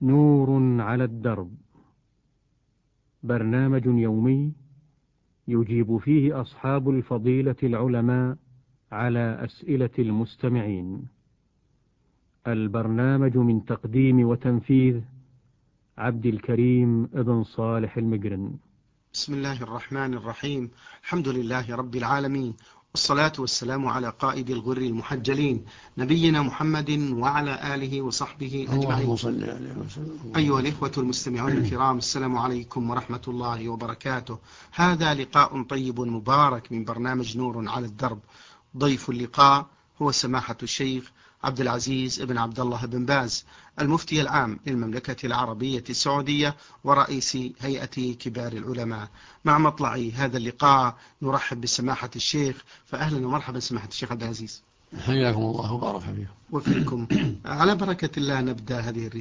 نور على الدرب، برنامج يومي يجيب فيه أصحاب الفضيلة العلماء على أسئلة المستمعين. البرنامج من تقديم وتنفيذ عبد الكريم ابن صالح المقرن. بسم الله الرحمن الرحيم. الحمد لله رب العالمين، والصلاة والسلام على قائد الغر المحجلين نبينا محمد وعلى آله وصحبه أجمعين. أيها الإخوة المستمعون الكرام، السلام عليكم ورحمة الله وبركاته. هذا لقاء طيب مبارك من برنامج نور على الدرب. ضيف اللقاء هو سماحة الشيخ عبد العزيز بن عبد الله بن باز، المفتي العام للمملكة العربية السعودية ورئيس هيئة كبار العلماء. مع مطلع هذا اللقاء نرحب بسماحة الشيخ، فأهلا ومرحبا سماحة الشيخ عبد العزيز. حياكم الله وبارك فيكم. وفيكم. على بركة الله نبدأ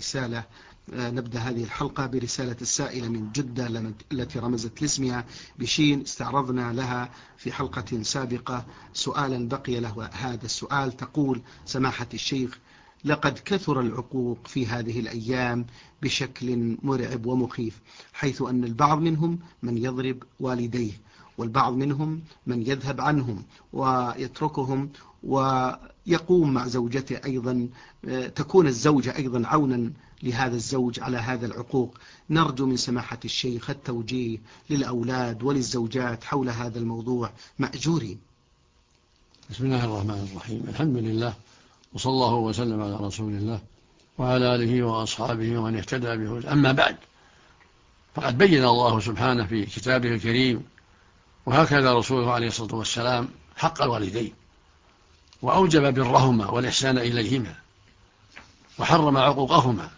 هذه الحلقة برسالة السائلة من جدة التي رمزت لاسمها بشين. استعرضنا لها في حلقة سابقة سؤالا بقي له هذا السؤال. تقول سماحة الشيخ: لقد كثر العقوق في هذه الأيام بشكل مرعب ومخيف، حيث أن البعض منهم من يضرب والديه، والبعض منهم من يذهب عنهم ويتركهم ويقوم مع زوجته أيضا، تكون الزوجة أيضا عونا لهذا الزوج على هذا العقوق. نرجو من سماحة الشيخ التوجيه للأولاد وللزوجات حول هذا الموضوع مأجورين. بسم الله الرحمن الرحيم. الحمد لله، وصلى الله وسلم على رسول الله وعلى آله وأصحابه ومن اهتدى به. أما بعد، فقد بين الله سبحانه في كتابه الكريم وهكذا رسوله عليه الصلاة والسلام حق الوالدين، وأوجب برهما والإحسان إليهما، وحرم عقوقهما.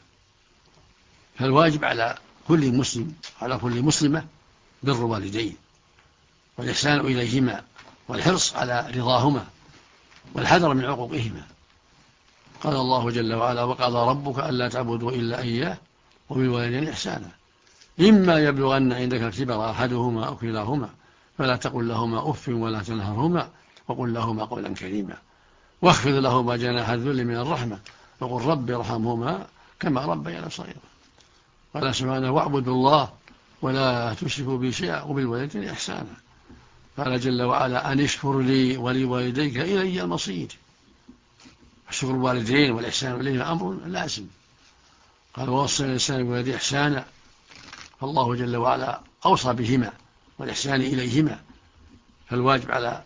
فالواجب على كل مسلم على كل مسلمة بر والدين والإحسان إليهما والحرص على رضاهما والحذر من عقوقهما. قال الله جل وعلا: وقضى ربك ألا تعبدوا إلا إياه وبالوالدين إحسانا إما يبلغن عندك الكبر أحدهما أو كلاهما فلا تقل لهما أف ولا تنهرهما وقل لهما قولا كريما واخفض لهما جناح الذل من الرحمة وقل رب ارحمهما كما ربيانا صغيرا. قال سبحانه: واعبدوا الله ولا تشركوا به شيئا وبالوالدين إحسانا. قال جل وعلا: أن اشكر لي ولوالديك إلي المصير. شكر الوالدين والإحسان إليهم أمر لازم. قال: ووصينا الإنسان بوالديه إحسانا. فالله جل وعلا أوصى بهما والإحسان إليهما. فالواجب على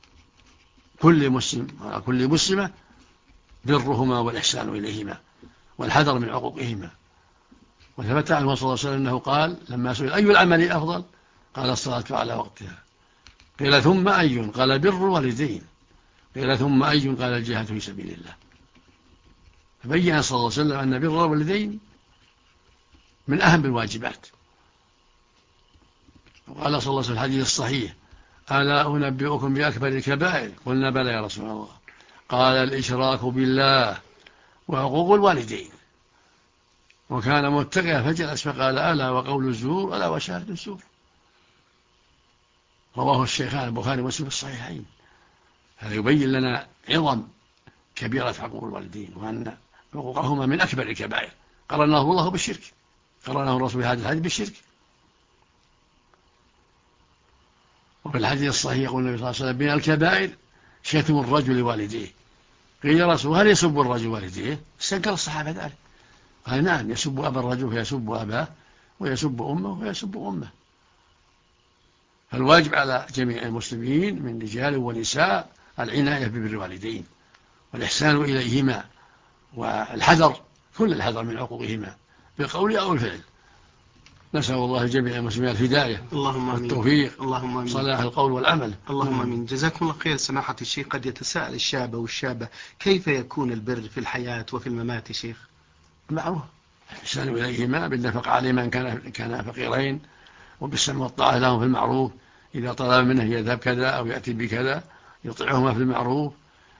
كل مسلم وعلى كل مسلمة برهما والإحسان إليهما والحذر من عقوقهما. وثبت عنه صلى الله عليه وسلم أنه قال لما سئل: أي العمل أفضل؟ قال: الصلاة على وقتها. قيل: ثم أي؟ قال: بر والدين. قيل: ثم أي؟ قال: الجهاد في سبيل الله. فبين صلى الله عليه وسلم أن بر الوالدين من أهم الواجبات. وقال صلى الله عليه وسلم في الحديث الصحيح: ألا أنبئكم بأكبر الكبائر؟ قلنا: بلى يا رسول الله. قال: الإشراك بالله وعقوق الوالدين. وكان متقيا فجلس فقال: ألا وقول الزور ألا وشهادة الزور. رواه الشيخان البخاري ومسلم في الصحيحين. هذا يبين لنا عظم كبيرة عقوق الوالدين، وأن عقوقهما من أكبر الكبائر. قرنه الله بالشرك، قرنه الرسول هذا الحديث بالشرك. وفي الحديث الصحيح يقول النبي صلى الله عليه وسلم: من الكبائر شتم الرجل والديه. قيل: يا رسول هل يسب الرجل والديه؟ استنكر الصحابة ذلك. قال: نعم، يسب أبا الرجل فيسب أباه، ويسب أمه فيسب أمه. فالواجب على جميع المسلمين من رجال ونساء العناية ببر الوالدين والإحسان إليهما والحذر، كل الحذر من عقوقهما بالقول أو الفعل. نسأل الله جميع المسلمين الهداية والتوفيق، صلاح القول والعمل. اللهم آمين. جزاكم الله خير. سماحة الشيخ، قد يتساءل الشاب والشابة: كيف يكون البر في الحياة وفي الممات؟ شيخ، معروف الإحسان إليهما بالنفقة على من كان فقيرين، وبالسمع والطاعة لهم في المعروف. إذا طلب منه يذهب كذا أو يأتي بكذا يطيعهما في المعروف،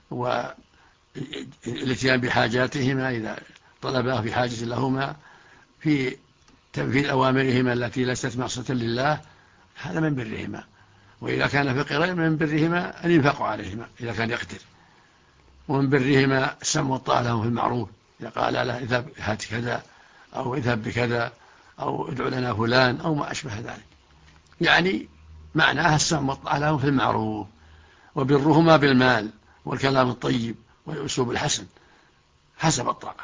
والاتيان بحاجاتهما إذا طلبا في حاجة لهما، في تنفيذ أوامرهما التي ليست معصية لله، هذا من برهما. وإذا كان فقيرين من برهما أن ينفقوا عليهما إذا كان يقدر. ومن برهما السمع والطاعة لهم في المعروف، إذا قال له اذهب هات كذا أو اذهب بكذا أو ادعو لنا فلان أو ما أشبه ذلك، يعني معناها السمع والطاعة لهم في المعروف، وبرهما بالمال والكلام الطيب والأسلوب الحسن حسب الطاقة.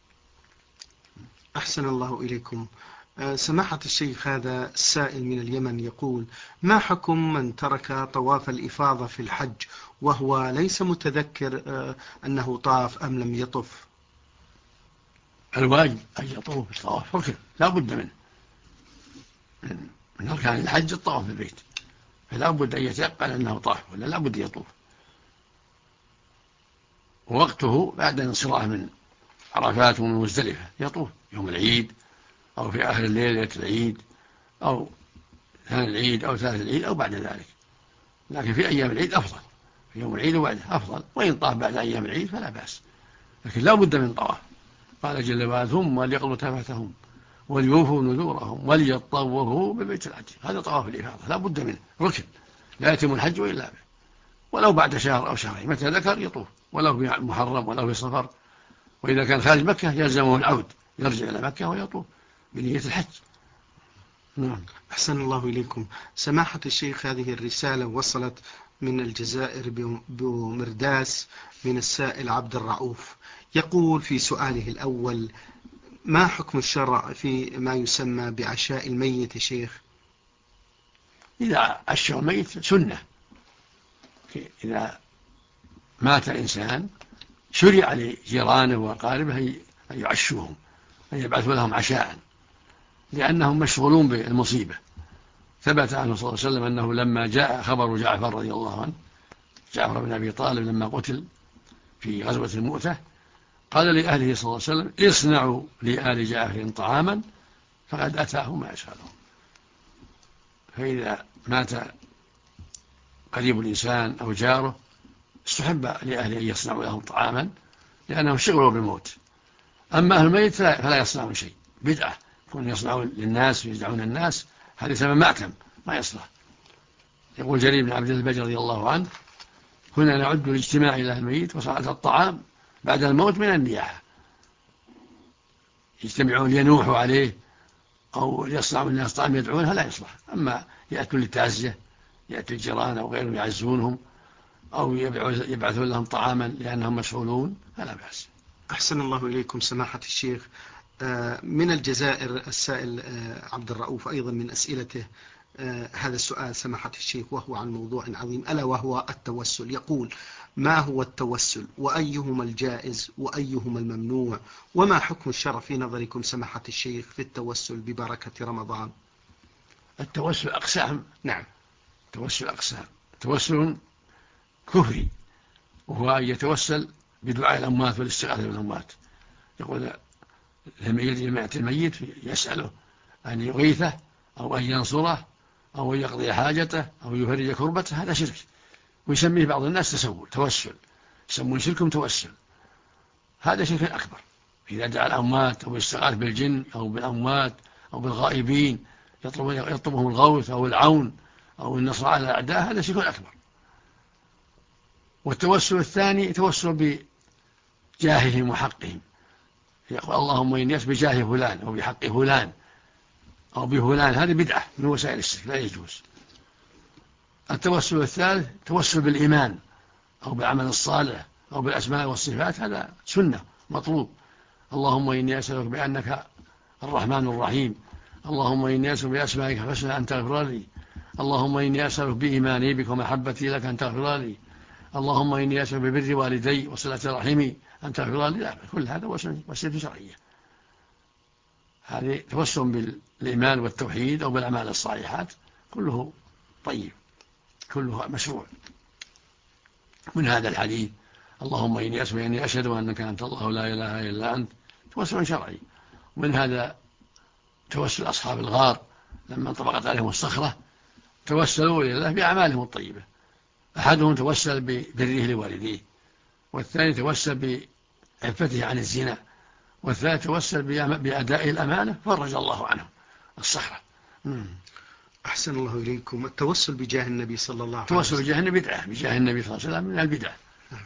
أحسن الله إليكم. سماحة الشيخ، هذا السائل من اليمن يقول: ما حكم من ترك طواف الإفاضة في الحج وهو ليس متذكر أنه طاف أم لم يطف؟ الواجب أن يطوف الطواف ركن لا بد منه، من أركان الحج الطواف بالبيت، فلا بد أن يتيقن أنه طاف ولا لا بد يطوف. ووقته بعد الانصراف من عرفات ومن مزدلفة يطوف يوم العيد أو في آخر الليل ليلة العيد أو ثاني العيد أو ثالث العيد أو بعد ذلك، لكن في أيام العيد أفضل، في يوم العيد وبعده أفضل، وإن طاف بعد أيام العيد فلا بأس، لكن لا بد من طواف. قال جل وعلا: ثم وليقضوا تفثهم وليوفوا نذورهم وليطوفوا ببيت الحج. هذا طواف الإفاضة لا بد منه ركن، لا يتم الحج إلا به، ولو بعد شهر أو شهرين متى ذكر يطوف، ولو في محرم ولو في صفر، وإذا كان خارج مكة يلزمه العود يرجع إلى مكة ويطوف بنية الحج. نعم. أحسن الله إليكم. سماحة الشيخ، هذه الرسالة وصلت من الجزائر بمرداس من السائل عبد الرؤوف، يقول في سؤاله الأول: ما حكم الشرع في ما يسمى بعشاء الميت يا شيخ؟ إذا عشوا الميت سنة، إذا مات الإنسان شرع لجيرانه وأقاربه أن يعشوهم، أن يبعثوا لهم عشاء، لأنهم مشغولون بالمصيبة. ثبت عنه صلى الله عليه وسلم أنه لما جاء خبر جعفر رضي الله عنه، جعفر بن أبي طالب لما قتل في غزوة المؤتة، قال لأهله صلى الله عليه وسلم: اصنعوا لآل جعفر طعاما فقد أتاه ما يسألهم. فإذا مات قريب الإنسان أو جاره استحب لأهله أن يصنعوا لهم طعاما لأنهم شغلوا بالموت. أما أهل الميت فلا يصنعون شيء، بدعة يكون يصنعون للناس ويدعون الناس، هذا سبب مأتم ما يصلح. يقول جرير بن عبد الله البجلي رضي الله عنه: كنا نعد الاجتماع إلى الميت وصلاة الطعام بعد الموت من النياحة، يجتمعون لينوحوا عليه أو يصنعوا الناس طعام يدعونها لا يصلح. أما يأتوا للتعزية، يأتي الجيران أو غيرهم يعزونهم أو يبعثون لهم طعاما لأنهم مشغولون فلا بأس. أحسن الله إليكم سماحة الشيخ. من الجزائر السائل عبد الرؤوف أيضا من أسئلته هذا السؤال سماحة الشيخ، وهو عن موضوع عظيم ألا وهو التوسل. يقول: ما هو التوسل وأيهما الجائز وأيهما الممنوع، وما حكم الشرع في نظركم سماحة الشيخ في التوسل ببركة رمضان؟ التوسل أقسام. نعم. التوسل أقسام: توسل كفري وهو أن يتوسل بدعاء الأموات والاستغاثة بالأموات، يقول لما يأتي الميت يسأله أن يغيثه أو أن ينصره أو أن يقضي حاجته أو يفرج كربته، هذا شرك، ويسميه بعض الناس توسل، يسمون شركهم توسل، هذا شرك أكبر. إذا دعا الأموات أو يستغاث بالجن أو بالأموات أو بالغائبين يطلبهم الغوث أو العون أو النصر على الأعداء، هذا شرك أكبر. والتوسل الثاني توسل بجاههم وحقهم، يقول اللهم إني أسألك بجاه فلان أو بحق فلان أو بفلان، هذه بدعة من وسائل الشرك لا يجوز. التوسل الثالث توسل بالإيمان أو بالعمل الصالح أو بالأسماء والصفات، هذا سنة مطلوب. اللهم إني أسألك بأنك الرحمن الرحيم، اللهم إني أسألك بأسمائك الحسنى أن تغفر لي، اللهم إني أسألك بإيماني بك ومحبتي لك أن تغفر لي، اللهم إني أسألك ببر والدي وصلة رحمي أن تغفر لي. لا، كل هذا وسيلة شرعية، هذه توسل بالإيمان والتوحيد أو بالأعمال الصالحات، كله طيب، كله مشروع. من هذا الحديث اللهم إني أسألك أني أشهد أنك أنت الله لا إله إلا أنت، توسل شرعي. ومن هذا توسل أصحاب الغار لما انطبقت عليهم الصخرة توسلوا إلى الله بأعمالهم الطيبة، أحدهم توسل ببره لوالديه، والثاني توسل بعفته عن الزنا، والثالث توسل بأداء الأمانة فرج الله عنه الصخرة. أحسن الله إليكم. التوسل بجاه النبي صلى الله عليه وسلم، التوسل بجاه النبي بدعة، بجاه النبي صلى الله عليه وسلم من البدع.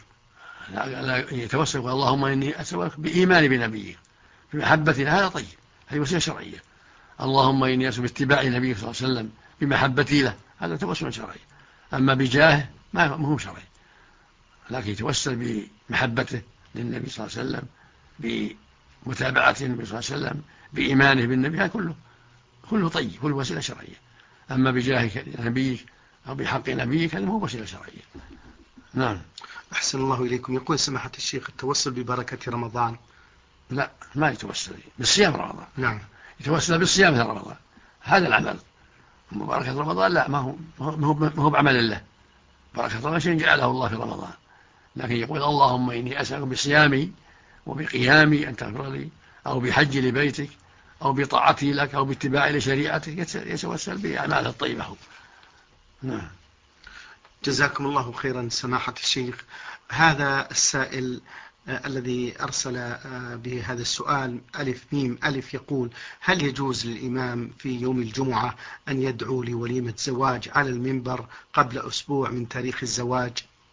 لا يتوسل اللهم إني أسألك بإيمان بنبيك بمحبتنا، هذا طيب، هذه وسيلة شرعية. اللهم إني أسأل باتباع نبيك صلى الله عليه وسلم بمحبتي له، هذا توسل شرعي. أما بجاه ما هو شرعي، لكن يتوسل بمحبته للنبي صلى الله عليه وسلم، بمتابعة النبي صلى الله عليه وسلم، بإيمانه بالنبي، هذا كله طيب، كله وسيلة شرعية. أما بجاه نبيك أو بحق نبيك هذا هو وسيلة شرعية. نعم. أحسن الله إليكم. يقول سماحة الشيخ التوسل ببركة رمضان. لا، ما يتوسل بالصيام رمضان. نعم. يتوسل بالصيام في رمضان، هذا العمل. بركة رمضان لا، ما هو بعمل الله. بركة رمضان شيء جعله الله في رمضان، لكن يقول اللهم إني أسألك بصيامي وبقيامي أن تغفر لي، أو بحج لبيتك، أو بطاعتي لك، أو باتباعي لشريعتك، يتوسل بأعماله الطيبة. نعم. جزاكم الله خيرا سماحة الشيخ. هذا السائل الذي أرسل بهذا السؤال ألف ميم ألف يقول: هل يجوز للإمام في يوم الجمعة أن يدعو لوليمة زواج على المنبر قبل أسبوع من تاريخ الزواج؟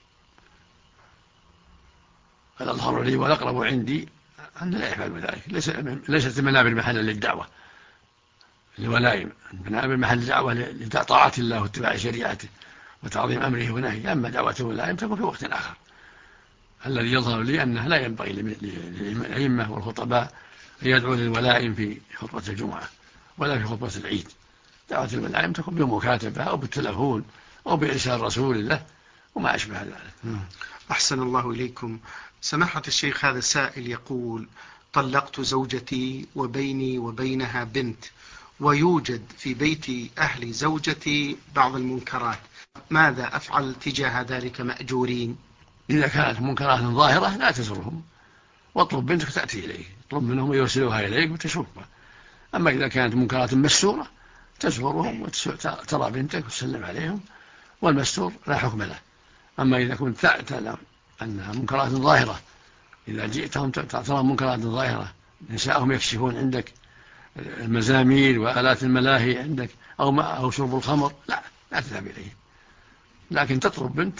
الأظهر لي والأقرب عندي أن لا يفعل ذلك. ليست المنابر محلا للدعوة الولائم، المنابر محل الدعوة لطاعة الله واتباع شريعته وتعظيم أمره ونهيه. أما دعوة الولائم تكون في وقت آخر. الذي يظهر لي أنه لا ينبغي للأئمة والخطباء أن يدعوا للولائم في خطبة الجمعة ولا في خطبة العيد. دعوة الولائم تكون بمكاتبة أو بالتلفون أو بإرسال رسول له وما أشبه ذلك. أحسن الله إليكم. سماحة الشيخ هذا سائل يقول: طلقت زوجتي وبيني وبينها بنت، ويوجد في بيت أهل زوجتي بعض المنكرات، ماذا أفعل تجاه ذلك مأجورين؟ إذا كانت منكرات ظاهرة لا تزورهم، واطلب بنتك تأتي إليك، اطلب منهم يرسلوها إليك وتشوفها. أما إذا كانت منكرات مستورة تزورهم وترى بنتك وتسلم عليهم، والمستور لا حكم له. أما إذا كنت تعلم أنها منكرات ظاهرة، إذا جئتهم ترى منكرات ظاهرة، نساءهم يكشفون عندك المزامير وآلات الملاهي عندك أو شرب الخمر، لا تذهب إليهم. لكن تطلب بنت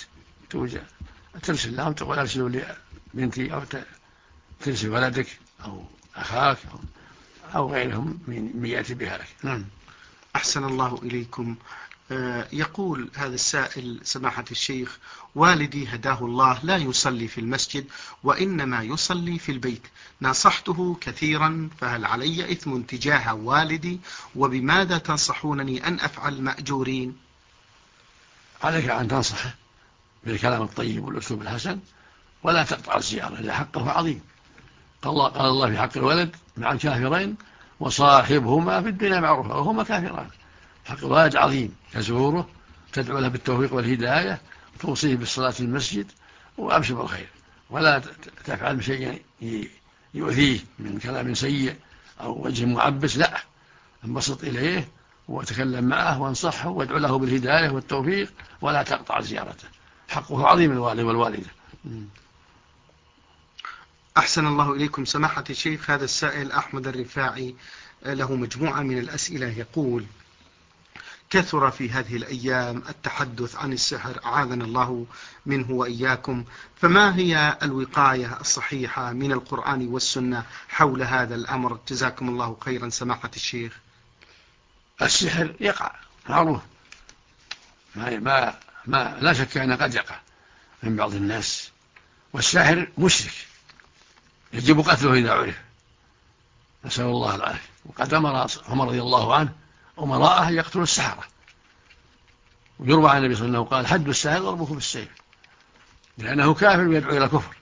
ترسل لهم، تقول أرسلوا لي بنتي، أو ترسل ولدك أو أخاك أو غيرهم من يأتي بها لك. نعم. أحسن الله إليكم. يقول هذا السائل سماحة الشيخ: والدي هداه الله لا يصلي في المسجد وإنما يصلي في البيت، نصحته كثيرا، فهل علي إثم تجاه والدي؟ وبماذا تنصحونني أن أفعل مأجورين؟ عليك أن تنصحه بالكلام الطيب والأسلوب الحسن، ولا تقطع الزيارة، لأن حقه عظيم. قال الله في حق الولد مع الكافرين: وصاحبهما في الدنيا معروفا وهما كافران. حق الولد عظيم، تزوره، تدعو له بالتوفيق والهداية، توصيه بالصلاة في المسجد، وأبشر بالخير، ولا تفعل بشيء يؤذيه من كلام سيء أو وجه معبس. لا، انبسط إليه وتكلم معه وانصحه وادعو له بالهداية والتوفيق، ولا تقطع زيارته. حقه عظيم الوالد والوالدة. أحسن الله إليكم سماحة الشيخ. هذا السائل أحمد الرفاعي له مجموعة من الأسئلة، يقول: كثر في هذه الأيام التحدث عن السحر، أعاذنا الله منه وإياكم، فما هي الوقاية الصحيحة من القرآن والسنة حول هذا الأمر؟ جزاكم الله خيرا سماحة الشيخ. السحر يقع معروف، لا شك أنه قد يقع من بعض الناس، والساحر مشرك يجب قتله إذا عرف، نسأل الله العافية. وقد أمر عمر رضي الله عنه أمراءه يقتلوا السحرة، ويروى عن النبي صلى الله عليه وسلم قال: حد الساحر ضربه بالسيف، لأنه كافر ويدعو إلى كفر.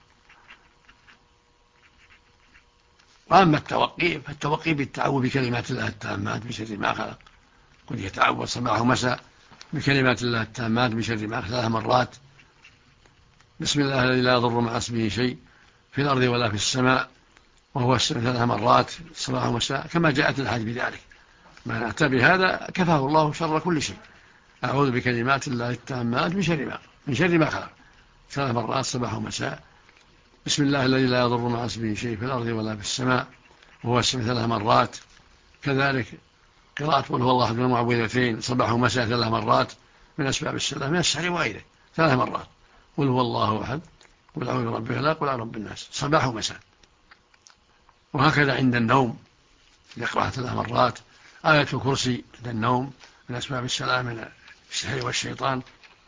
وأما فالتوقي بالتعوذ بكلمات الله التامات من شر ما خلق. قل يتعوذ صباح ومساء بكلمات الله التامات من شر ما خلق 3 مرات: بسم الله الذي لا يضر مع اسمه شيء في الأرض ولا في السماء وهو السميع 3 مرات صباح ومساء، كما جاءت الحديث بذلك. من أتى بهذا كفاه الله شر كل شيء. أعوذ بكلمات الله التامات من شر ما خلق 3 مرات صباح ومساء. بسم الله الذي لا يضر مع اسمه شيء في الأرض ولا في السماء وهو السميع 3 مرات. كذلك قراءة قل هو الله أحد المعوذتين صباح ومساء 3 مرات من أسباب السلام من السحر وغيره 3 مرات. قل هو الله أحد، قل أعوذ برب الفلق، قل أعوذ برب الناس، صباح ومساء. وهكذا عند النوم يقرأها 3 مرات. آية الكرسي عند النوم من أسباب السلام من السحر والشيطان.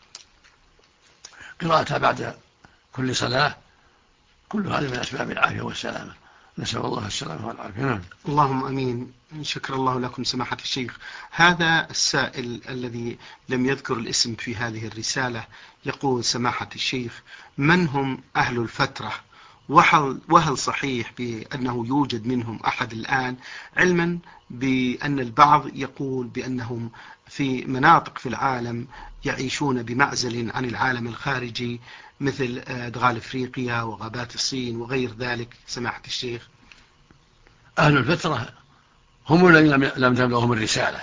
قراءتها بعد كل صلاة، كل هذا من أسباب العافية والسلامة. نسأل الله السلامة والعافية. نعم. اللهم أمين. شكر الله لكم سماحة الشيخ. هذا السائل الذي لم يذكر الاسم في هذه الرسالة يقول: سماحة الشيخ، من هم أهل الفترة؟ وهل صحيح بأنه يوجد منهم أحد الآن، علما بأن البعض يقول بأنهم في مناطق في العالم يعيشون بمعزل عن العالم الخارجي، مثل أدغال أفريقيا وغابات الصين وغير ذلك سماحة الشيخ؟ أهل الفترة هم الذين لم تبلغهم الرسالة،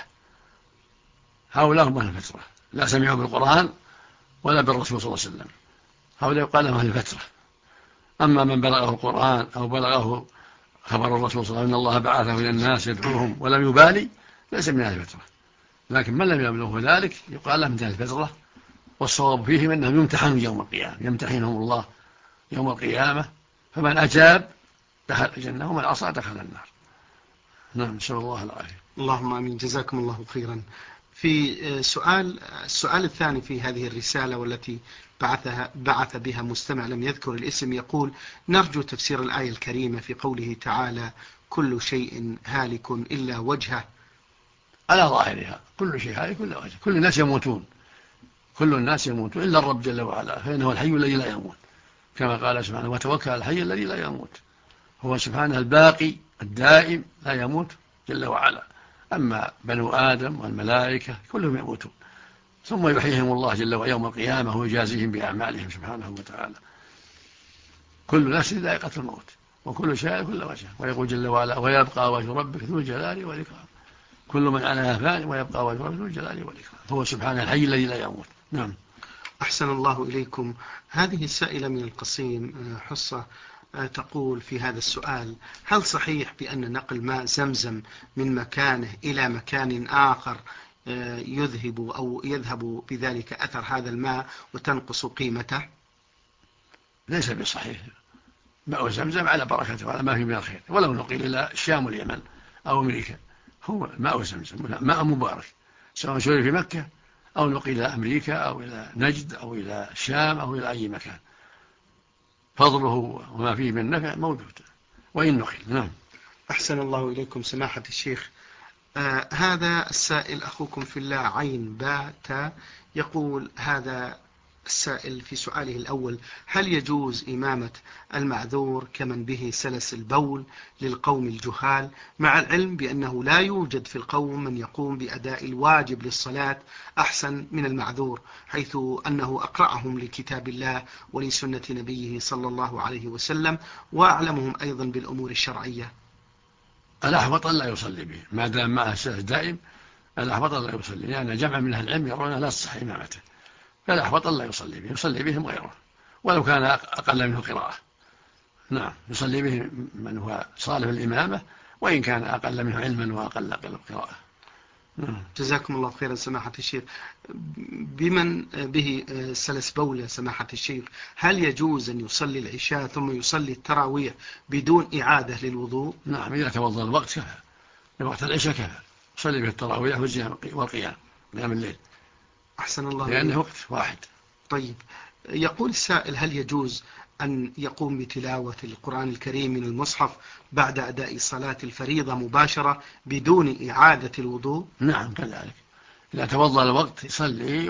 هؤلاء هم أهل الفترة، لا سمعوا بالقرآن ولا بالرسول صلى الله عليه وسلم، هؤلاء يقال لهم أهل الفترة. أما من بلغه القرآن أو بلغه خبر الرسول صلى الله عليه وسلم أن الله بعثه إلى الناس يدعوهم ولم يبالي، ليس من أهل الفترة. لكن من لم يبلغه ذلك يقال له من أهل الفترة، والصواب فيهم أنهم يمتحنون يوم القيامة، يمتحنهم الله يوم القيامة، فمن أجاب دخل الجنة ومن عصى دخل النار. نعم، نسأل الله العافية. اللهم آمين. جزاكم الله خيرا. في السؤال الثاني في هذه الرسالة والتي بعث بها مستمع لم يذكر الاسم، يقول: نرجو تفسير الآية الكريمة في قوله تعالى: كل شيء هالك إلا وجهه. على ظاهرها كل شيء هالك إلا وجهه، كل الناس يموتون، كل الناس يموتون إلا الرب جل وعلا، فإنه الحي الذي لا يموت، كما قال سبحانه: وتوكل على الحي الذي لا يموت. هو سبحانه الباقي الدائم لا يموت جل وعلا. أما بنو آدم والملائكة كلهم يموتون، ثم يحييهم الله جل وعلا يوم القيامة ويجازيهم بأعمالهم سبحانه وتعالى. كل نفس ذائقة الموت وكل شيء كل وجه. ويقول جل وعلا: ويبقى وجه ربك ذو الجلال والإكرام. كل من عليها فان ويبقى وجه ربك ذو الجلال والإكرام. هو سبحانه الحي الذي لا يموت. نعم. أحسن الله إليكم. هذه السائلة من القصيم حصة تقول في هذا السؤال: هل صحيح بأن نقل ماء زمزم من مكانه إلى مكان آخر يذهب بذلك أثر هذا الماء وتنقص قيمته؟ ليس بصحيح. ماء زمزم على بركته وعلى ما فيه من الخير، ولو نقل إلى الشام واليمن أو أمريكا، هو ماء زمزم ماء مبارك، سواء شرب في مكة أو نقل إلى أمريكا أو إلى نجد أو إلى الشام أو إلى أي مكان، فضله وما فيه من نفع موجود وإن نقل. نعم. أحسن الله إليكم سماحة الشيخ. هذا السائل أخوكم في الله عين باتا يقول: هذا السائل في سؤاله الأول: هل يجوز إمامة المعذور كمن به سلس البول للقوم الجهال، مع العلم بأنه لا يوجد في القوم من يقوم بأداء الواجب للصلاة أحسن من المعذور، حيث أنه أقرأهم لكتاب الله ولسنة نبيه صلى الله عليه وسلم، وأعلمهم أيضا بالأمور الشرعية؟ الأحوط لا يصلي به ما دام معه سلس دائم، الأحوط لا يصلي، لأن جمع من أهل العلم يرون لا تصح إمامته، فالأحوط لا يصلي به، يصلي بهم غيره ولو كان أقل منه قراءة. نعم، يصلي به من هو صالح الإمامة وإن كان أقل منه علما وأقل قراءة. جزاكم الله خيرا سماحة الشيخ. بمن به سلس بولة سماحة الشيخ، هل يجوز أن يصلي العشاء ثم يصلي التراويح بدون إعادة للوضوء؟ نعم، إذا توضأ الوقت كفى، لوقت العشاء كفى، يصلي به التراويح والقيام قيام الليل، أحسن الله لأنه وقت واحد. طيب، يقول السائل: هل يجوز أن يقوم بتلاوة القرآن الكريم من المصحف بعد أداء صلاة الفريضة مباشرة بدون إعادة الوضوء؟ نعم كذلك، إذا توضأ الوقت يصلي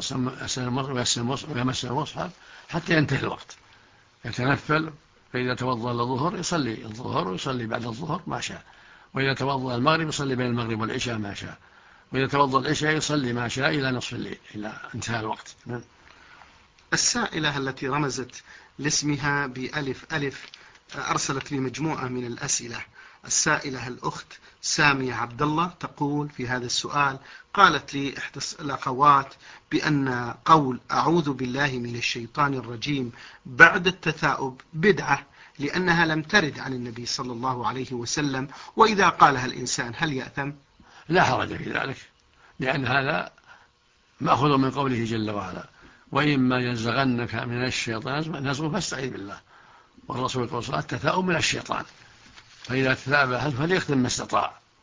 ويمس المصحف حتى ينتهي الوقت، يتنفل، فإذا توضأ الظهر يصلي الظهر ويصلي بعد الظهر ما شاء، وإذا توضأ المغرب يصلي بين المغرب والعشاء ما شاء، وإذا توضأ العشاء يصلي ما شاء إلى نصف الليل إلى انتهاء الوقت. السائلة التي رمزت لاسمها بألف ألف أرسلت لي مجموعة من الأسئلة. السائلة الأخت سامية عبد الله تقول في هذا السؤال: قالت لي إحدى الأخوات بأن قول أعوذ بالله من الشيطان الرجيم بعد التثاؤب بدعة، لأنها لم ترد عن النبي صلى الله عليه وسلم، وإذا قالها الإنسان هل يأثم؟ لا حرج في ذلك، لأن هذا مأخذ من قوله جل وعلا: وإما ينزغنك من الشيطان نزغ فاستعذ بالله، والرسول يقول التثاؤب من الشيطان، فإذا تثاءب أحد فليختم ما استطاع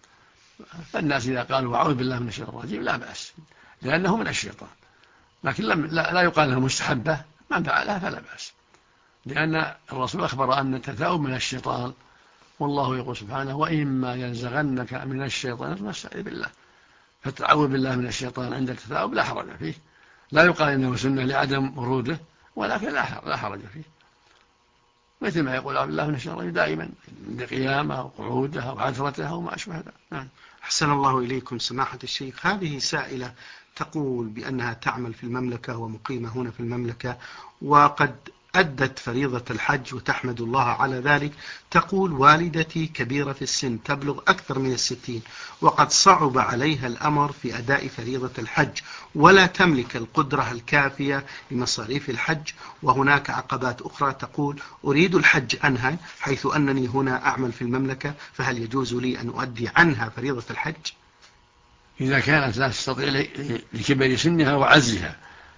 فالناس إذا قالوا أعوذ بالله من الشيطان الرجيم لا بأس، لأنه من الشيطان، لكن لا يقال أنها مستحبة، من فعلها فلا بأس، لأن الرسول أخبر أن التثاؤب من الشيطان، والله يقول سبحانه وإما ينزغنك من الشيطان فاستعذ بالله، فالتعوذ بالله من الشيطان عند التثاؤب لا حرج فيه، لا يقال إنه سنة لعدم وروده، ولكن لا حرج فيه، مثل ما يقول أعوذ بالله من الشيطان دائما عند قيامه أو قعوده أو عثرته أو ما أشبه ذلك. نعم. أحسن الله إليكم سماحة الشيخ. هذه سائلة تقول بأنها تعمل في المملكة ومقيمة هنا في المملكة، وقد أدت فريضة الحج وتحمد الله على ذلك. تقول والدتي كبيرة في السن تبلغ أكثر من 60، وقد صعب عليها الأمر في أداء فريضة الحج، ولا تملك القدرة الكافية لمصاريف الحج، وهناك عقبات أخرى. تقول أريد الحج عنها حيث أنني هنا أعمل في المملكة، فهل يجوز لي أن أؤدي عنها فريضة الحج؟ إذا كانت لا تستطيع لكبر سنها وعزها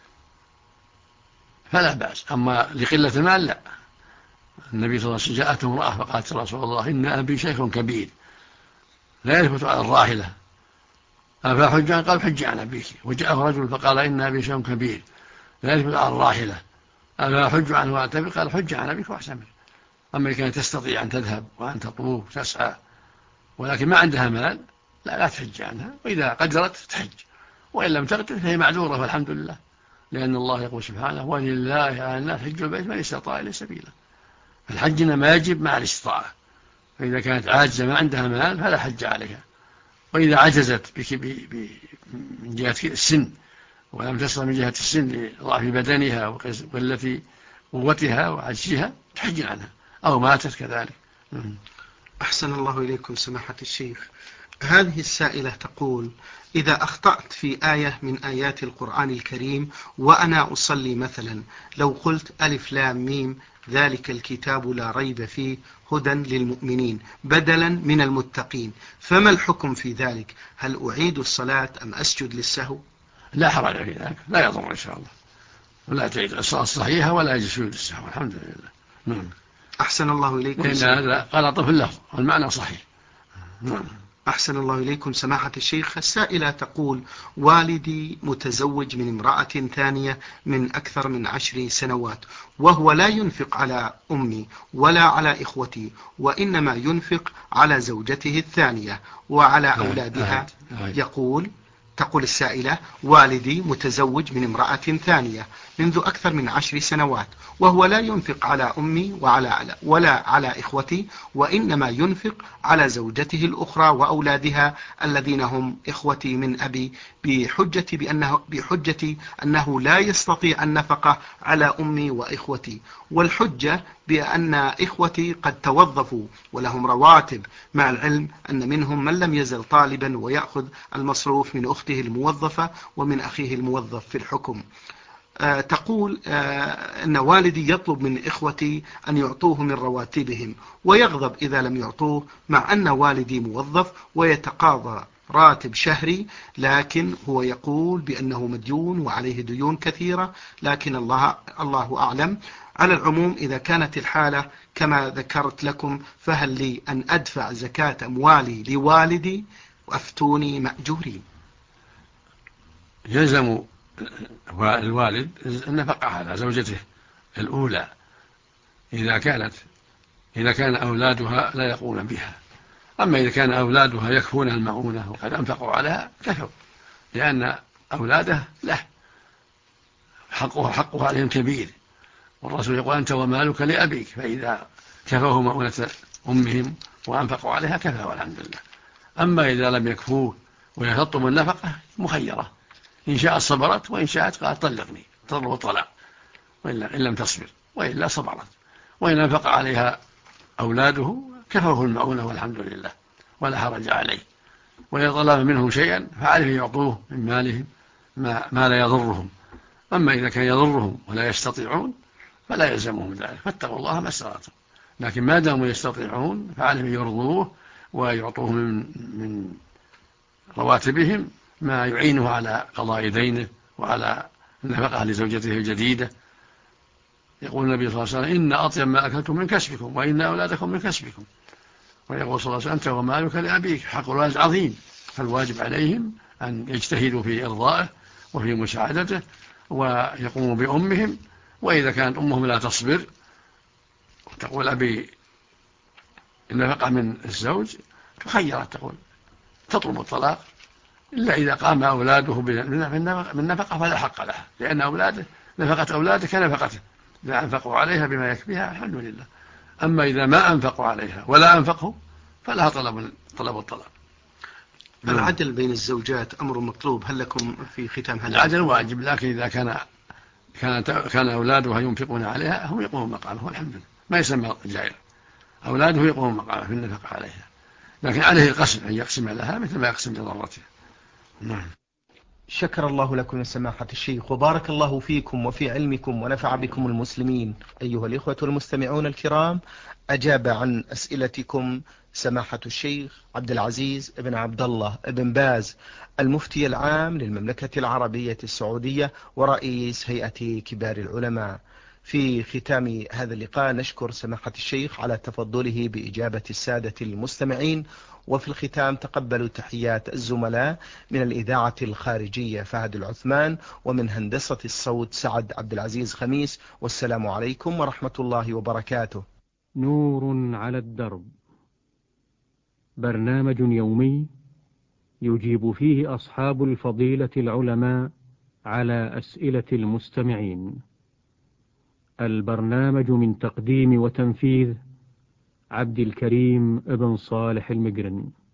فلا بأس، أما لقلة المال لا. النبي صلى الله عليه وسلم جاءته امرأة فقالت يا رسول الله إن أبي شيخ كبير لا يثبت على الراحلة أفأحج عنه؟ قال حج عن أبيك. وجاءه رجل فقال إن أبي شيخ كبير لا يثبت على الراحلة أفأحج عنه وأعتمر؟ قال حج عن أبيك واعتمر. أما إذا كانت تستطيع أن تذهب وأن تطوف تسعى ولكن ما عندها مال لا تحج عنها، وإذا قدرت تحج، وإن لم تقدر فهي معذورة والحمد لله، لأن الله يقول سبحانه ولله على الناس حج البيت من استطاع إليه سبيلا. فالحج إنما يجب مع الاستطاعة، فإذا كانت عاجزة ما عندها مال فلا حج عليها، وإذا عجزت من جهة السن ولم تصل من جهة السن لضعف بدنها وقلة قوتها وعجزها تحج عنها، أو ماتت كذلك. أحسن الله إليكم سماحة الشيخ. هذه السائلة تقول إذا أخطأت في آية من آيات القرآن الكريم وأنا أصلي مثلا، لو قلت ألف لام ميم ذلك الكتاب لا ريب فيه هدى للمؤمنين بدلا من المتقين، فما الحكم في ذلك؟ هل أعيد الصلاة أم أسجد للسهو؟ لا حرج في ذلك، لا يضر إن شاء الله، ولا تعيد الصلاة الصحيحة ولا يجوز للسهو، الحمد لله. نعم. أحسن الله إليكم. لأن هذا غلط في اللفظ والمعنى صحيح. نعم. أحسن الله إليكم سماحة الشيخ. السائلة تقول والدي متزوج من امرأة ثانية من أكثر من 10 سنوات، وهو لا ينفق على أمي ولا على إخوتي، وإنما ينفق على زوجته الثانية وعلى أولادها. تقول السائلة والدي متزوج من امرأة ثانية منذ أكثر من 10 سنوات، وهو لا ينفق على أمي ولا على إخوتي، وإنما ينفق على زوجته الأخرى وأولادها الذين هم إخوتي من أبي، بحجة أنه لا يستطيع النفقة على أمي وإخوتي، والحجة بأن إخوتي قد توظفوا ولهم رواتب، مع العلم أن منهم من لم يزل طالبا ويأخذ المصروف من أخته الموظفة ومن أخيه الموظف في الحكم. تقول أن والدي يطلب من إخوتي أن يعطوه من رواتبهم ويغضب إذا لم يعطوه، مع أن والدي موظف ويتقاضى راتب شهري، لكن هو يقول بأنه مديون وعليه ديون كثيرة، لكن الله أعلم. على العموم إذا كانت الحالة كما ذكرت لكم، فهل لي أن أدفع زكاة أموالي لوالدي؟ وأفتوني مأجورين. يلزم الوالد النفقة على زوجته الأولى إذا كان أولادها لا يقومون بها، أما إذا كان أولادها يكفون المعونة وقد أنفقوا عليها كفوا، لأن أولاده له حقه عليهم كبير، والرسول يقول أنت ومالك لأبيك، فإذا كفوا مؤونة أمهم وأنفقوا عليها كفى والحمد لله. أما إذا لم يكفوه ويتطلب النفقة مخيرة، إن شاءت صبرت وإن شاءت قالت طلقني تطلب طلاق، إن لم تصبر، وإلا صبرت، وإن أنفق عليها أولاده كفوه المعونة والحمد لله ولا حرج عليه. وإذا طلب منهم شيئا فعليه يعطوه من مالهم ما لا يضرهم، أما إذا كان يضرهم ولا يستطيعون فلا يلزمهم ذلك، فاتقوا الله ما استطعتم، لكن ما داموا يستطيعون فعليهم يرضوه ويعطوه من رواتبهم ما يعينه على قضاء دينه وعلى النفقة لزوجته الجديدة. يقول النبي صلى الله عليه وسلم إن أطيب ما أكلتم من كسبكم وإن أولادكم من كسبكم، ويقول صلى الله عليه وسلم أنت ومالك لأبيك، حق الوالد عظيم، فالواجب عليهم أن يجتهدوا في إرضائه وفي مساعدته ويقوموا بأمهم. وإذا كانت أمهم لا تصبر وتقول أبي النفقة من الزوج تخيرت، تقول تطلب الطلاق إلا إذا قام أولاده بالنفقة فلا حق له، لأن أولاده نفقة أولاده كنفقته، إذا أنفقوا عليها بما يكفيها الحمد لله. أما إذا ما أنفقوا عليها ولا أنفقوا فلها طلب الطلاق. العدل بين الزوجات أمر مطلوب، هل لكم في ختام هذا؟ العدل واجب، لكن إذا كان أولادها ينفقون عليها هم يقومون مقامه والحمد لله، ما يسمى جائر، أولاده يقومون مقامه في النفقة عليها، لكن عليه القسم أن يقسم لها مثل ما يقسم لضرته. نعم. شكر الله لكم سماحة الشيخ، وبارك الله فيكم وفي علمكم ونفع بكم المسلمين. أيها الإخوة المستمعون الكرام، أجاب عن أسئلتكم سماحة الشيخ عبد العزيز بن عبد الله بن باز، المفتي العام للمملكة العربية السعودية ورئيس هيئة كبار العلماء. في ختام هذا اللقاء نشكر سماحة الشيخ على تفضله بإجابة السادة المستمعين، وفي الختام تقبلوا تحيات الزملاء من الإذاعة الخارجية فهد العثمان، ومن هندسة الصوت سعد عبد العزيز خميس، والسلام عليكم ورحمة الله وبركاته. نور على الدرب، برنامج يومي يجيب فيه أصحاب الفضيلة العلماء على أسئلة المستمعين. البرنامج من تقديم وتنفيذ عبد الكريم ابن صالح المقرن.